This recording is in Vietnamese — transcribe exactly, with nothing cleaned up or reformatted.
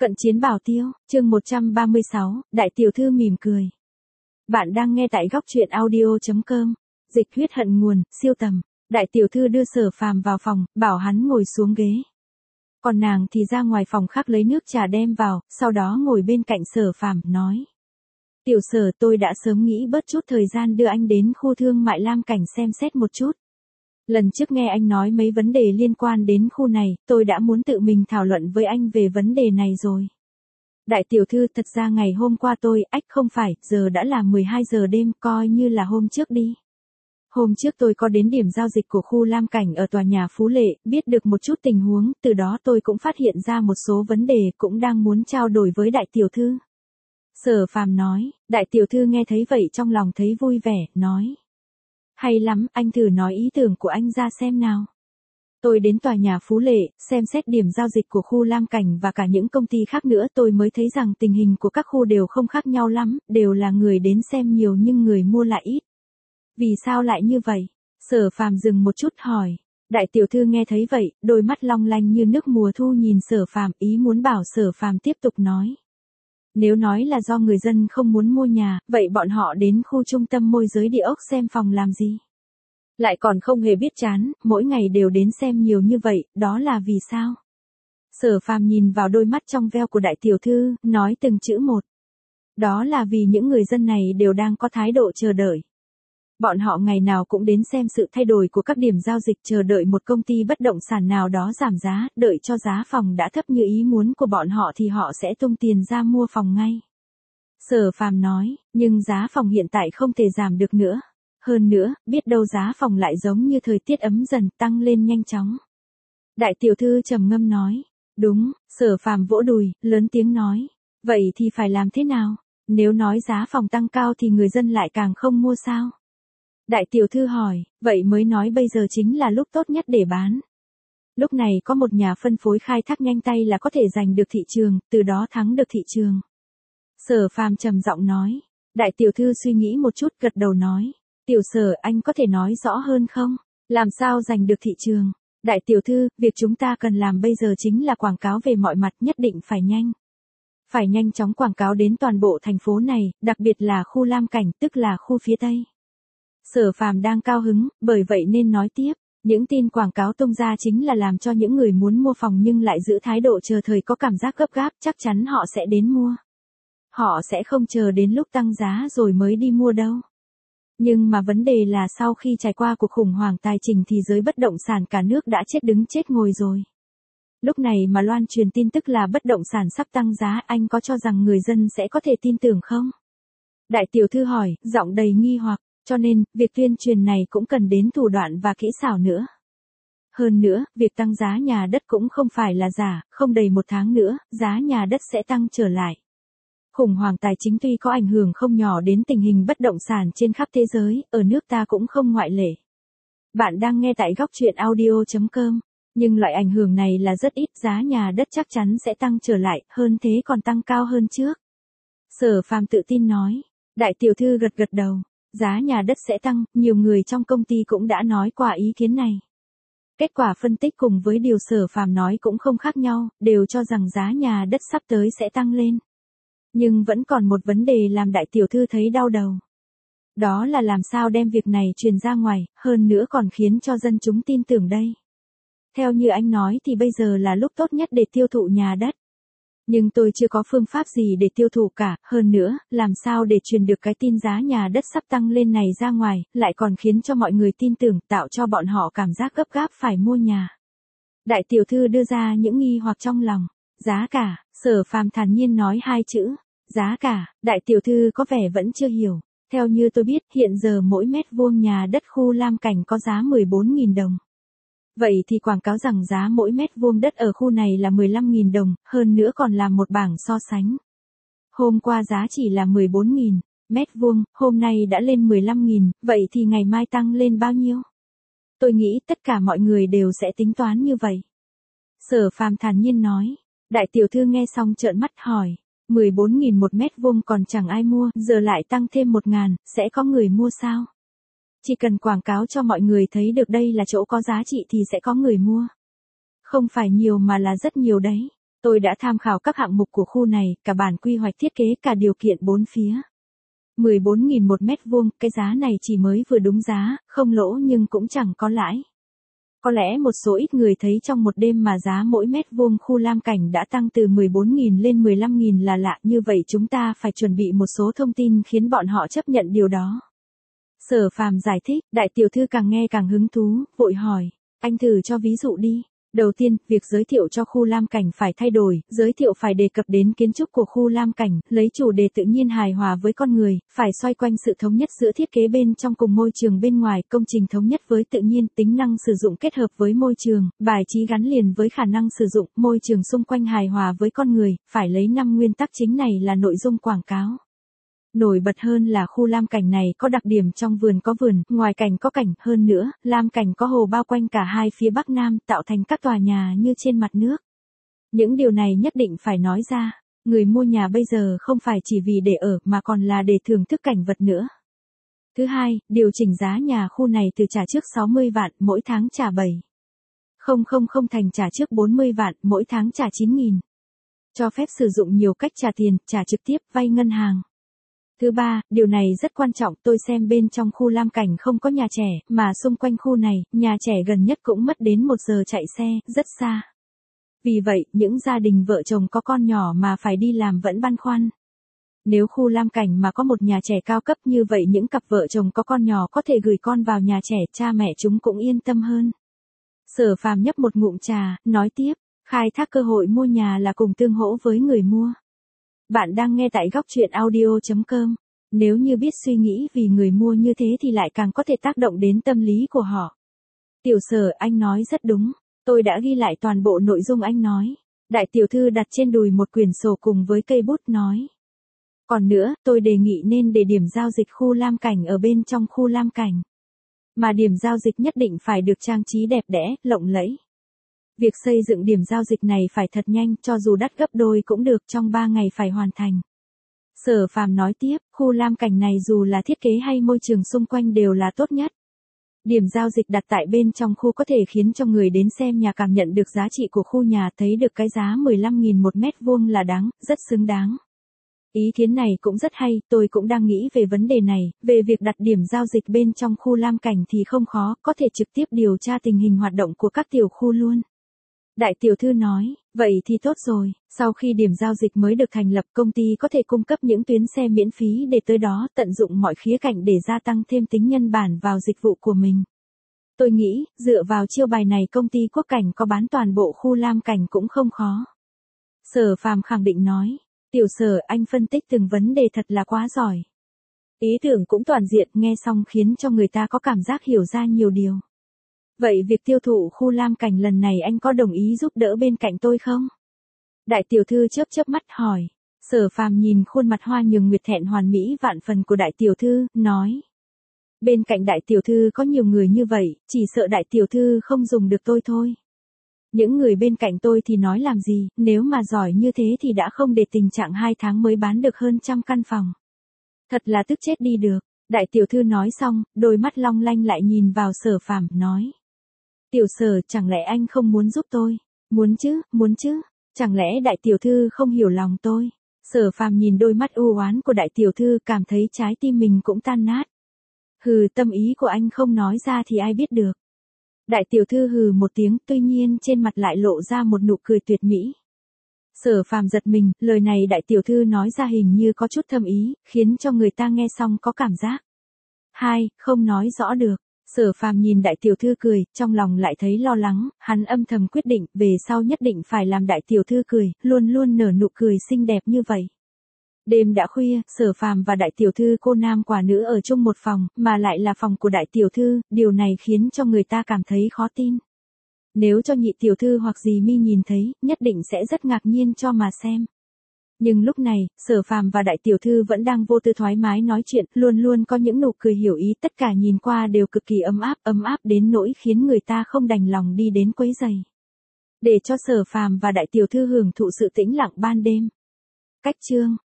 Cận chiến bảo tiêu, chương một trăm ba mươi sáu, đại tiểu thư mỉm cười. Bạn đang nghe tại góc truyện audio chấm com, dịch huyết hận nguồn, siêu tầm. Đại tiểu thư đưa Sở Phàm vào phòng, bảo hắn ngồi xuống ghế. Còn nàng thì ra ngoài phòng khác lấy nước trà đem vào, sau đó ngồi bên cạnh Sở Phàm, nói. Tiểu Sở, tôi đã sớm nghĩ bớt chút thời gian đưa anh đến khu thương mại Lam Cảnh xem xét một chút. Lần trước nghe anh nói mấy vấn đề liên quan đến khu này, tôi đã muốn tự mình thảo luận với anh về vấn đề này rồi. Đại tiểu thư, thật ra ngày hôm qua tôi, ách không phải, giờ đã là mười hai giờ đêm, coi như là hôm trước đi. Hôm trước tôi có đến điểm giao dịch của khu Lam Cảnh ở tòa nhà Phú Lệ, biết được một chút tình huống, từ đó tôi cũng phát hiện ra một số vấn đề, cũng đang muốn trao đổi với đại tiểu thư. Sở Phàm nói, đại tiểu thư nghe thấy vậy trong lòng thấy vui vẻ, nói. Hay lắm, anh thử nói ý tưởng của anh ra xem nào. Tôi đến tòa nhà Phú Lệ, xem xét điểm giao dịch của khu Lam Cảnh và cả những công ty khác nữa, tôi mới thấy rằng tình hình của các khu đều không khác nhau lắm, đều là người đến xem nhiều nhưng người mua lại ít. Vì sao lại như vậy? Sở Phàm dừng một chút hỏi. Đại tiểu thư nghe thấy vậy, đôi mắt long lanh như nước mùa thu nhìn Sở Phàm, ý muốn bảo Sở Phàm tiếp tục nói. Nếu nói là do người dân không muốn mua nhà, vậy bọn họ đến khu trung tâm môi giới địa ốc xem phòng làm gì? Lại còn không hề biết chán, mỗi ngày đều đến xem nhiều như vậy, đó là vì sao? Sở Phàm nhìn vào đôi mắt trong veo của đại tiểu thư, nói từng chữ một. Đó là vì những người dân này đều đang có thái độ chờ đợi. Bọn họ ngày nào cũng đến xem sự thay đổi của các điểm giao dịch, chờ đợi một công ty bất động sản nào đó giảm giá, đợi cho giá phòng đã thấp như ý muốn của bọn họ thì họ sẽ tung tiền ra mua phòng ngay. Sở Phàm nói, nhưng giá phòng hiện tại không thể giảm được nữa. Hơn nữa, biết đâu giá phòng lại giống như thời tiết ấm dần, tăng lên nhanh chóng. Đại tiểu thư trầm ngâm nói, đúng. Sở Phàm vỗ đùi, lớn tiếng nói, vậy thì phải làm thế nào? Nếu nói giá phòng tăng cao thì người dân lại càng không mua sao? Đại tiểu thư hỏi, vậy mới nói bây giờ chính là lúc tốt nhất để bán. Lúc này có một nhà phân phối khai thác nhanh tay là có thể giành được thị trường, từ đó thắng được thị trường. Sở Phàm trầm giọng nói. Đại tiểu thư suy nghĩ một chút, gật đầu nói. Tiểu Sở, anh có thể nói rõ hơn không? Làm sao giành được thị trường? Đại tiểu thư, việc chúng ta cần làm bây giờ chính là quảng cáo về mọi mặt, nhất định phải nhanh. Phải nhanh chóng quảng cáo đến toàn bộ thành phố này, đặc biệt là khu Lam Cảnh, tức là khu phía Tây. Sở Phàm đang cao hứng, bởi vậy nên nói tiếp, những tin quảng cáo tung ra chính là làm cho những người muốn mua phòng nhưng lại giữ thái độ chờ thời có cảm giác gấp gáp, chắc chắn họ sẽ đến mua. Họ sẽ không chờ đến lúc tăng giá rồi mới đi mua đâu. Nhưng mà vấn đề là sau khi trải qua cuộc khủng hoảng tài chính thì giới bất động sản cả nước đã chết đứng chết ngồi rồi. Lúc này mà loan truyền tin tức là bất động sản sắp tăng giá, anh có cho rằng người dân sẽ có thể tin tưởng không? Đại tiểu thư hỏi, giọng đầy nghi hoặc. Cho nên, việc tuyên truyền này cũng cần đến thủ đoạn và kỹ xảo nữa. Hơn nữa, việc tăng giá nhà đất cũng không phải là giả, không đầy một tháng nữa, giá nhà đất sẽ tăng trở lại. Khủng hoảng tài chính tuy có ảnh hưởng không nhỏ đến tình hình bất động sản trên khắp thế giới, ở nước ta cũng không ngoại lệ. Bạn đang nghe tại góc truyện audio chấm com, nhưng loại ảnh hưởng này là rất ít, giá nhà đất chắc chắn sẽ tăng trở lại, hơn thế còn tăng cao hơn trước. Sở Phàm tự tin nói. Đại tiểu thư gật gật đầu. Giá nhà đất sẽ tăng, nhiều người trong công ty cũng đã nói qua ý kiến này. Kết quả phân tích cùng với điều Sở Phàm nói cũng không khác nhau, đều cho rằng giá nhà đất sắp tới sẽ tăng lên. Nhưng vẫn còn một vấn đề làm đại tiểu thư thấy đau đầu. Đó là làm sao đem việc này truyền ra ngoài, hơn nữa còn khiến cho dân chúng tin tưởng đây. Theo như anh nói thì bây giờ là lúc tốt nhất để tiêu thụ nhà đất. Nhưng tôi chưa có phương pháp gì để tiêu thụ cả, hơn nữa, làm sao để truyền được cái tin giá nhà đất sắp tăng lên này ra ngoài, lại còn khiến cho mọi người tin tưởng, tạo cho bọn họ cảm giác gấp gáp phải mua nhà. Đại tiểu thư đưa ra những nghi hoặc trong lòng. Giá cả, Sở Phàm thản nhiên nói hai chữ. Giá cả, đại tiểu thư có vẻ vẫn chưa hiểu. Theo như tôi biết, hiện giờ mỗi mét vuông nhà đất khu Lam Cảnh có giá mười bốn nghìn đồng. Vậy thì quảng cáo rằng giá mỗi mét vuông đất ở khu này là mười lăm nghìn đồng, hơn nữa còn làm một bảng so sánh. Hôm qua giá chỉ là mười bốn nghìn mét vuông, hôm nay đã lên mười lăm nghìn, vậy thì ngày mai tăng lên bao nhiêu? Tôi nghĩ tất cả mọi người đều sẽ tính toán như vậy. Sở Phàm thản nhiên nói. Đại tiểu thư nghe xong trợn mắt hỏi, mười bốn nghìn một mét vuông còn chẳng ai mua, giờ lại tăng thêm một ngàn, sẽ có người mua sao? Chỉ cần quảng cáo cho mọi người thấy được đây là chỗ có giá trị thì sẽ có người mua. Không phải nhiều mà là rất nhiều đấy. Tôi đã tham khảo các hạng mục của khu này, cả bản quy hoạch thiết kế, cả điều kiện bốn phía. mười bốn nghìn một mét vuông, cái giá này chỉ mới vừa đúng giá, không lỗ nhưng cũng chẳng có lãi. Có lẽ một số ít người thấy trong một đêm mà giá mỗi mét vuông khu Lam Cảnh đã tăng từ mười bốn nghìn lên mười lăm nghìn là lạ, như vậy chúng ta phải chuẩn bị một số thông tin khiến bọn họ chấp nhận điều đó. Sở Phàm giải thích, đại tiểu thư càng nghe càng hứng thú, vội hỏi, anh thử cho ví dụ đi. Đầu tiên, việc giới thiệu cho khu Lam Cảnh phải thay đổi, giới thiệu phải đề cập đến kiến trúc của khu Lam Cảnh, lấy chủ đề tự nhiên hài hòa với con người, phải xoay quanh sự thống nhất giữa thiết kế bên trong cùng môi trường bên ngoài, công trình thống nhất với tự nhiên, tính năng sử dụng kết hợp với môi trường, bài trí gắn liền với khả năng sử dụng, môi trường xung quanh hài hòa với con người, phải lấy năm nguyên tắc chính này là nội dung quảng cáo. Nổi bật hơn là khu Lam Cảnh này có đặc điểm trong vườn có vườn, ngoài cảnh có cảnh, hơn nữa, Lam Cảnh có hồ bao quanh cả hai phía Bắc Nam tạo thành các tòa nhà như trên mặt nước. Những điều này nhất định phải nói ra, người mua nhà bây giờ không phải chỉ vì để ở mà còn là để thưởng thức cảnh vật nữa. Thứ hai, điều chỉnh giá nhà khu này từ trả trước sáu mươi vạn, mỗi tháng trả bảy nghìn thành trả trước bốn mươi vạn, mỗi tháng trả chín nghìn. Cho phép sử dụng nhiều cách trả tiền, trả trực tiếp, vay ngân hàng. Thứ ba, điều này rất quan trọng, tôi xem bên trong khu Lam Cảnh không có nhà trẻ, mà xung quanh khu này, nhà trẻ gần nhất cũng mất đến một giờ chạy xe, rất xa. Vì vậy, những gia đình vợ chồng có con nhỏ mà phải đi làm vẫn băn khoăn. Nếu khu Lam Cảnh mà có một nhà trẻ cao cấp như vậy, những cặp vợ chồng có con nhỏ có thể gửi con vào nhà trẻ, cha mẹ chúng cũng yên tâm hơn. Sở Phàm nhấp một ngụm trà, nói tiếp, khai thác cơ hội mua nhà là cùng tương hỗ với người mua. Bạn đang nghe tại góc truyện audio chấm com. Nếu như biết suy nghĩ vì người mua như thế thì lại càng có thể tác động đến tâm lý của họ. Tiểu Sở, anh nói rất đúng. Tôi đã ghi lại toàn bộ nội dung anh nói. Đại tiểu thư đặt trên đùi một quyển sổ cùng với cây bút nói. Còn nữa, tôi đề nghị nên để điểm giao dịch khu Lam Cảnh ở bên trong khu Lam Cảnh. Mà điểm giao dịch nhất định phải được trang trí đẹp đẽ, lộng lẫy. Việc xây dựng điểm giao dịch này phải thật nhanh, cho dù đắt gấp đôi cũng được, trong ba ngày phải hoàn thành. Sở Phàm nói tiếp, khu Lam Cảnh này dù là thiết kế hay môi trường xung quanh đều là tốt nhất. Điểm giao dịch đặt tại bên trong khu có thể khiến cho người đến xem nhà cảm nhận được giá trị của khu nhà, thấy được cái giá mười lăm nghìn một mét vuông là đáng, rất xứng đáng. Ý kiến này cũng rất hay, tôi cũng đang nghĩ về vấn đề này, về việc đặt điểm giao dịch bên trong khu Lam Cảnh thì không khó, có thể trực tiếp điều tra tình hình hoạt động của các tiểu khu luôn. Đại tiểu thư nói, vậy thì tốt rồi, sau khi điểm giao dịch mới được thành lập, công ty có thể cung cấp những tuyến xe miễn phí để tới đó, tận dụng mọi khía cạnh để gia tăng thêm tính nhân bản vào dịch vụ của mình. Tôi nghĩ, dựa vào chiêu bài này công ty Quốc Cảnh có bán toàn bộ khu Lam Cảnh cũng không khó. Sở Phàm khẳng định nói, Tiểu Sở, anh phân tích từng vấn đề thật là quá giỏi. Ý tưởng cũng toàn diện, nghe xong khiến cho người ta có cảm giác hiểu ra nhiều điều. Vậy việc tiêu thụ khu Lam Cảnh lần này anh có đồng ý giúp đỡ bên cạnh tôi không? Đại tiểu thư chớp chớp mắt hỏi. Sở Phàm nhìn khuôn mặt hoa nhường nguyệt thẹn hoàn mỹ vạn phần của đại tiểu thư, nói. Bên cạnh đại tiểu thư có nhiều người như vậy, chỉ sợ đại tiểu thư không dùng được tôi thôi. Những người bên cạnh tôi thì nói làm gì, nếu mà giỏi như thế thì đã không để tình trạng hai tháng mới bán được hơn trăm căn phòng. Thật là tức chết đi được. Đại tiểu thư nói xong, đôi mắt long lanh lại nhìn vào Sở Phàm, nói. Tiểu Sở, chẳng lẽ anh không muốn giúp tôi? Muốn chứ, muốn chứ. Chẳng lẽ đại tiểu thư không hiểu lòng tôi? Sở Phàm nhìn đôi mắt u oán của đại tiểu thư, cảm thấy trái tim mình cũng tan nát. Hừ, tâm ý của anh không nói ra thì ai biết được. Đại tiểu thư hừ một tiếng, tuy nhiên trên mặt lại lộ ra một nụ cười tuyệt mỹ. Sở Phàm giật mình, lời này đại tiểu thư nói ra hình như có chút thâm ý, khiến cho người ta nghe xong có cảm giác. Hai, không nói rõ được. Sở Phàm nhìn đại tiểu thư cười, trong lòng lại thấy lo lắng, hắn âm thầm quyết định, về sau nhất định phải làm đại tiểu thư cười, luôn luôn nở nụ cười xinh đẹp như vậy. Đêm đã khuya, Sở Phàm và đại tiểu thư cô nam quả nữ ở chung một phòng, mà lại là phòng của đại tiểu thư, điều này khiến cho người ta cảm thấy khó tin. Nếu cho nhị tiểu thư hoặc dì Mi nhìn thấy, nhất định sẽ rất ngạc nhiên cho mà xem. Nhưng lúc này, Sở Phàm và đại tiểu thư vẫn đang vô tư thoải mái nói chuyện, luôn luôn có những nụ cười hiểu ý, tất cả nhìn qua đều cực kỳ ấm áp, ấm áp đến nỗi khiến người ta không đành lòng đi đến quấy rầy. Để cho Sở Phàm và đại tiểu thư hưởng thụ sự tĩnh lặng ban đêm. Cách chương